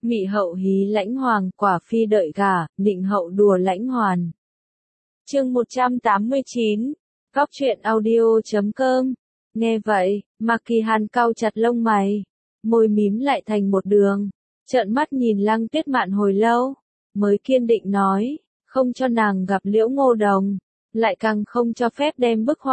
Mị hậu hí lãnh hoàng, quả phi đợi gả, nịnh hậu đùa lãnh hoàn. Chương 189, Góc truyện audio.com. Nghe vậy, Mạc Kỳ Hàn cau chặt lông mày, môi mím lại thành một đường, trợn mắt nhìn Lăng Tuyết Mạn hồi lâu, mới kiên định nói, không cho nàng gặp Liễu Ngô Đồng, lại càng không cho phép đem bức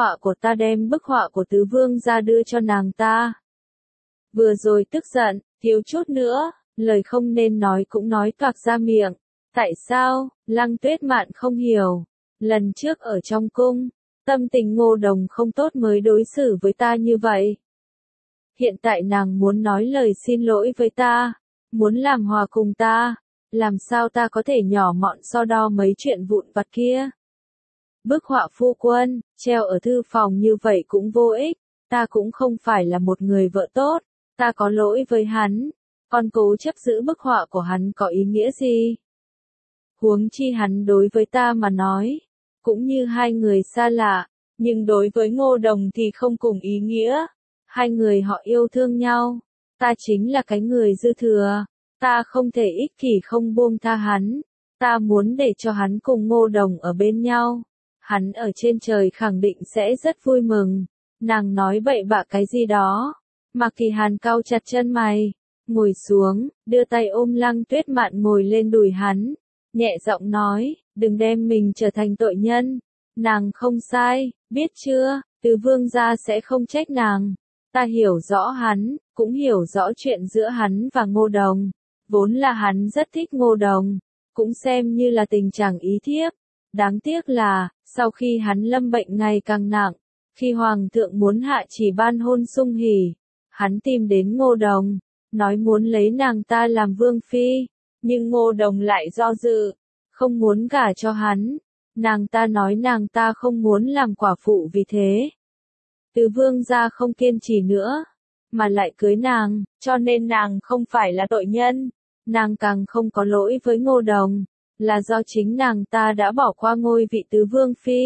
họa của tứ vương ra đưa cho nàng ta. Vừa rồi tức giận, thiếu chút nữa, lời không nên nói cũng nói toạc ra miệng. Tại sao? Lăng Tuyết Mạn không hiểu. Lần trước ở trong cung, tâm tình Ngô Đồng không tốt mới đối xử với ta như vậy. Hiện tại nàng muốn nói lời xin lỗi với ta, muốn làm hòa cùng ta, làm sao ta có thể nhỏ mọn so đo mấy chuyện vụn vặt kia. Bức họa phu quân, treo ở thư phòng như vậy cũng vô ích, ta cũng không phải là một người vợ tốt, ta có lỗi với hắn, còn cố chấp giữ bức họa của hắn có ý nghĩa gì? Huống chi hắn đối với ta mà nói, cũng như hai người xa lạ, nhưng đối với Ngô Đồng thì không cùng ý nghĩa. Hai người họ yêu thương nhau, ta chính là cái người dư thừa, ta không thể ích kỷ không buông tha hắn, ta muốn để cho hắn cùng Ngô Đồng ở bên nhau. Hắn ở trên trời khẳng định sẽ rất vui mừng. Nàng nói bậy bạ cái gì đó. Mạc Kỳ Hàn cau chặt chân mày, ngồi xuống, đưa tay ôm Lăng Tuyết Mạn ngồi lên đùi hắn, nhẹ giọng nói, đừng đem mình trở thành tội nhân. Nàng không sai, biết chưa, tứ vương gia sẽ không trách nàng. Ta hiểu rõ hắn, cũng hiểu rõ chuyện giữa hắn và Ngô Đồng. Vốn là hắn rất thích Ngô Đồng, cũng xem như là tình trạng ý thiếp. Đáng tiếc là, sau khi hắn lâm bệnh ngày càng nặng, khi Hoàng thượng muốn hạ chỉ ban hôn sung hỉ, hắn tìm đến Ngô Đồng, nói muốn lấy nàng ta làm vương phi, nhưng Ngô Đồng lại do dự, không muốn gả cho hắn. Nàng ta nói nàng ta không muốn làm quả phụ vì thế. Tứ vương gia không kiên trì nữa, mà lại cưới nàng, cho nên nàng không phải là tội nhân, nàng càng không có lỗi với Ngô Đồng, là do chính nàng ta đã bỏ qua ngôi vị tứ vương phi.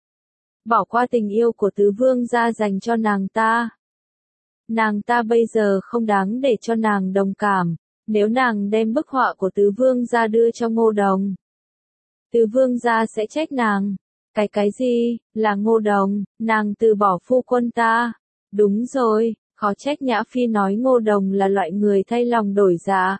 Bỏ qua tình yêu của tứ vương gia dành cho nàng ta. Nàng ta bây giờ không đáng để cho nàng đồng cảm, nếu nàng đem bức họa của tứ vương gia đưa cho Ngô Đồng. Tứ vương gia sẽ trách nàng. Cái gì, là Ngô Đồng, nàng từ bỏ phu quân ta. Đúng rồi, khó trách Nhã Phi nói Ngô Đồng là loại người thay lòng đổi dạ.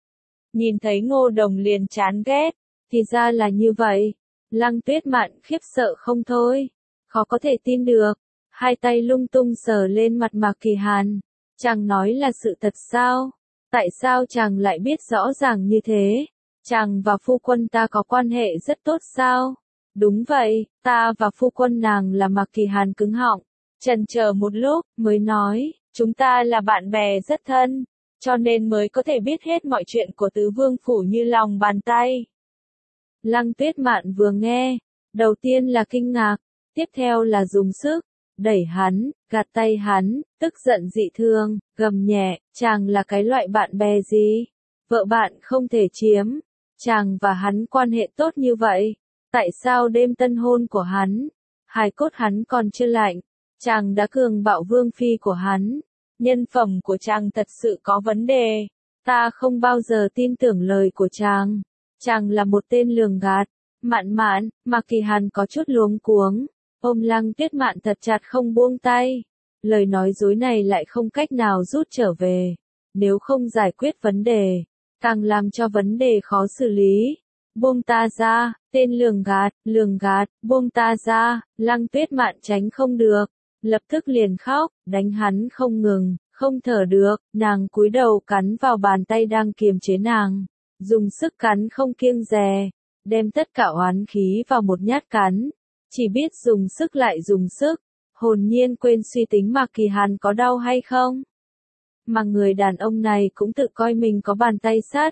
Nhìn thấy Ngô Đồng liền chán ghét, thì ra là như vậy. Lăng Tuyết Mạn khiếp sợ không thôi, khó có thể tin được, hai tay lung tung sờ lên mặt Mạc Kỳ Hàn. Chàng nói là sự thật sao? Tại sao chàng lại biết rõ ràng như thế? Chàng và phu quân ta có quan hệ rất tốt sao? Đúng vậy, ta và phu quân nàng là Mạc Kỳ Hàn cứng họng, chần chờ một lúc, mới nói, chúng ta là bạn bè rất thân, cho nên mới có thể biết hết mọi chuyện của tứ vương phủ như lòng bàn tay. Lăng Tuyết Mạn vừa nghe, đầu tiên là kinh ngạc, tiếp theo là dùng sức, đẩy hắn, gạt tay hắn, tức giận dị thương, gầm nhẹ, chàng là cái loại bạn bè gì? Vợ bạn không thể chiếm, chàng và hắn quan hệ tốt như vậy. Tại sao đêm tân hôn của hắn, hài cốt hắn còn chưa lạnh, chàng đã cường bạo vương phi của hắn, nhân phẩm của chàng thật sự có vấn đề, ta không bao giờ tin tưởng lời của chàng là một tên lường gạt. Mạn Mạn, Mạc Kỳ Hàn có chút luống cuống, ôm Lăng Tuyết Mạn thật chặt không buông tay, lời nói dối này lại không cách nào rút trở về, nếu không giải quyết vấn đề, càng làm cho vấn đề khó xử lý. Buông ta ra, tên lường gạt, buông ta ra. Lăng Tuyết Mạn tránh không được, lập tức liền khóc, đánh hắn không ngừng, không thở được, nàng cúi đầu cắn vào bàn tay đang kiềm chế nàng, dùng sức cắn không kiêng dè, đem tất cả oán khí vào một nhát cắn, chỉ biết dùng sức lại dùng sức, hồn nhiên quên suy tính Mạc Kỳ Hàn có đau hay không. Mà người đàn ông này cũng tự coi mình có bàn tay sắt,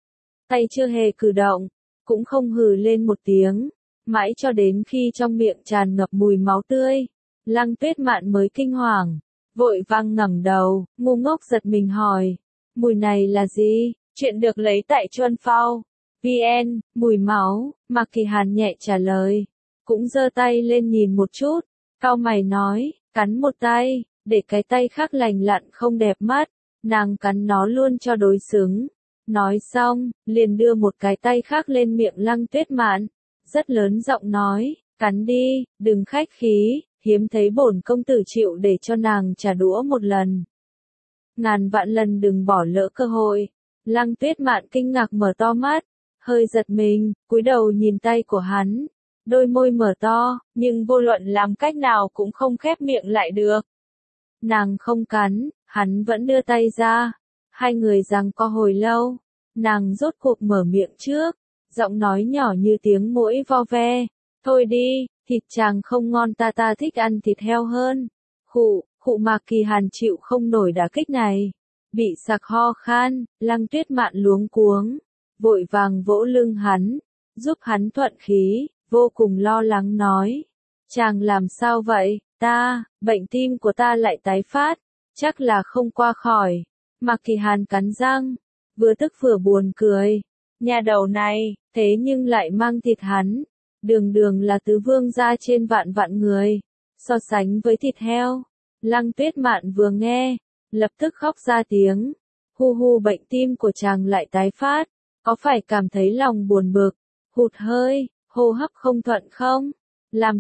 tay chưa hề cử động, cũng không hừ lên một tiếng, mãi cho đến khi trong miệng tràn ngập mùi máu tươi, Lăng Tuyết Mạn mới kinh hoàng, vội vang ngẩng đầu, ngu ngốc giật mình hỏi, mùi này là gì? Chuyện được lấy tại Chuân Phao VN, mùi máu. Mạc Kỳ Hàn nhẹ trả lời, cũng giơ tay lên nhìn một chút, cau mày nói, cắn một tay, để cái tay khác lành lặn không đẹp mắt, nàng cắn nó luôn cho đối xứng. Nói xong, liền đưa một cái tay khác lên miệng Lăng Tuyết Mạn, rất lớn giọng nói, cắn đi, đừng khách khí, hiếm thấy bổn công tử chịu để cho nàng trả đũa một lần. Ngàn vạn lần đừng bỏ lỡ cơ hội. Lăng Tuyết Mạn kinh ngạc mở to mắt, hơi giật mình, cúi đầu nhìn tay của hắn. Đôi môi mở to, nhưng vô luận làm cách nào cũng không khép miệng lại được. Nàng không cắn, hắn vẫn đưa tay ra. Hai người giằng co hồi lâu. Nàng rốt cuộc mở miệng trước, giọng nói nhỏ như tiếng muỗi vo ve. Thôi đi, thịt chàng không ngon, ta thích ăn thịt heo hơn. Khụ Mạc Kỳ Hàn chịu không nổi đả kích này. Bị sặc ho khan, Lăng Tuyết Mạn luống cuống. Vội vàng vỗ lưng hắn, giúp hắn thuận khí, vô cùng lo lắng nói. Chàng làm sao vậy, bệnh tim của ta lại tái phát, chắc là không qua khỏi. Mạc Kỳ Hàn cắn răng, vừa tức vừa buồn cười. Nhà đầu này, thế nhưng lại mang thịt hắn. Đường đường là tứ vương gia trên vạn vạn người. So sánh với thịt heo, Lăng Tuyết Mạn vừa nghe, lập tức khóc ra tiếng. Hu, bệnh tim của chàng lại tái phát. Có phải cảm thấy lòng buồn bực, hụt hơi, hô hấp không thuận không? Làm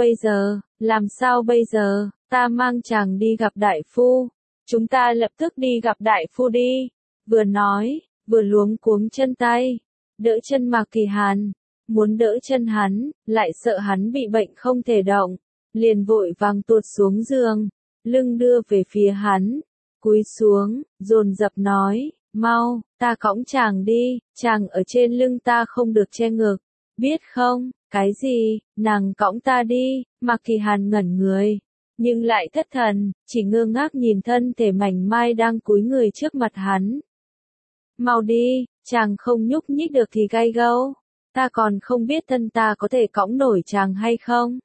sao bây giờ, ta mang chàng đi gặp đại phu. Chúng ta lập tức đi gặp đại phu đi. Vừa nói, vừa luống cuống chân tay, đỡ chân Mạc Kỳ Hàn. Muốn đỡ chân hắn, lại sợ hắn bị bệnh không thể động. Liền vội vàng tuột xuống giường, lưng đưa về phía hắn. Cúi xuống, dồn dập nói, mau, ta cõng chàng đi, chàng ở trên lưng ta không được che ngực. Biết không, cái gì, nàng cõng ta đi, Mạc Kỳ Hàn ngẩn người. Nhưng lại thất thần, chỉ ngơ ngác nhìn thân thể mảnh mai đang cúi người trước mặt hắn. Mau đi, chàng không nhúc nhích được thì gay gâu. Ta còn không biết thân ta có thể cõng nổi chàng hay không.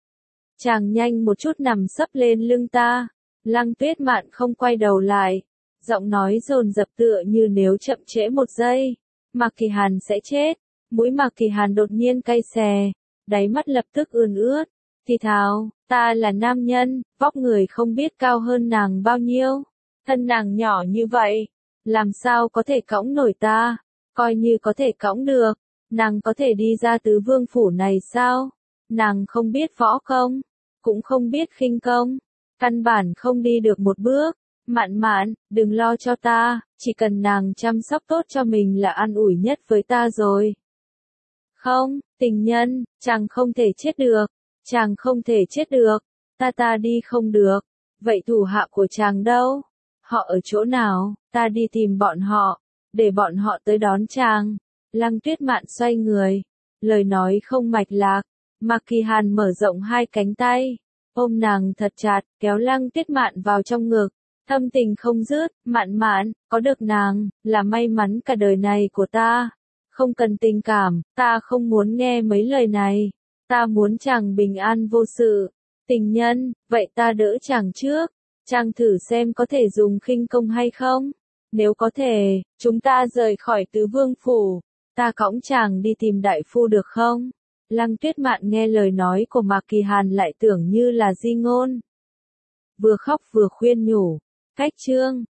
Chàng nhanh một chút nằm sấp lên lưng ta. Lăng Tuyết Mạn không quay đầu lại. Giọng nói dồn dập tựa như nếu chậm trễ một giây, Mạc Kỳ Hàn sẽ chết. Mũi Mạc Kỳ Hàn đột nhiên cay xè, đáy mắt lập tức ươn ướt. Thì thào, ta là nam nhân, vóc người không biết cao hơn nàng bao nhiêu. Thân nàng nhỏ như vậy, làm sao có thể cõng nổi ta? Coi như có thể cõng được, nàng có thể đi ra tứ vương phủ này sao? Nàng không biết võ công, cũng không biết khinh công, căn bản không đi được một bước. Mạn, đừng lo cho ta, chỉ cần nàng chăm sóc tốt cho mình là an ủi nhất với ta rồi. Không, tình nhân, chàng không thể chết được, chàng không thể chết được, ta đi không được. Vậy thủ hạ của chàng đâu? Họ ở chỗ nào? Ta đi tìm bọn họ, để bọn họ tới đón chàng. Lăng Tuyết Mạn xoay người, lời nói không mạch lạc. Mạc Kỳ Hàn mở rộng hai cánh tay, ôm nàng thật chặt, kéo Lăng Tuyết Mạn vào trong ngực. Thâm tình không dứt, Mạn, có được nàng, là may mắn cả đời này của ta. Không cần tình cảm, ta không muốn nghe mấy lời này. Ta muốn chàng bình an vô sự. Tình nhân, vậy ta đỡ chàng trước. Chàng thử xem có thể dùng khinh công hay không. Nếu có thể, chúng ta rời khỏi tứ vương phủ. Ta cõng chàng đi tìm đại phu được không? Lăng Tuyết Mạn nghe lời nói của Mạc Kỳ Hàn lại tưởng như là di ngôn. Vừa khóc vừa khuyên nhủ. Cách chương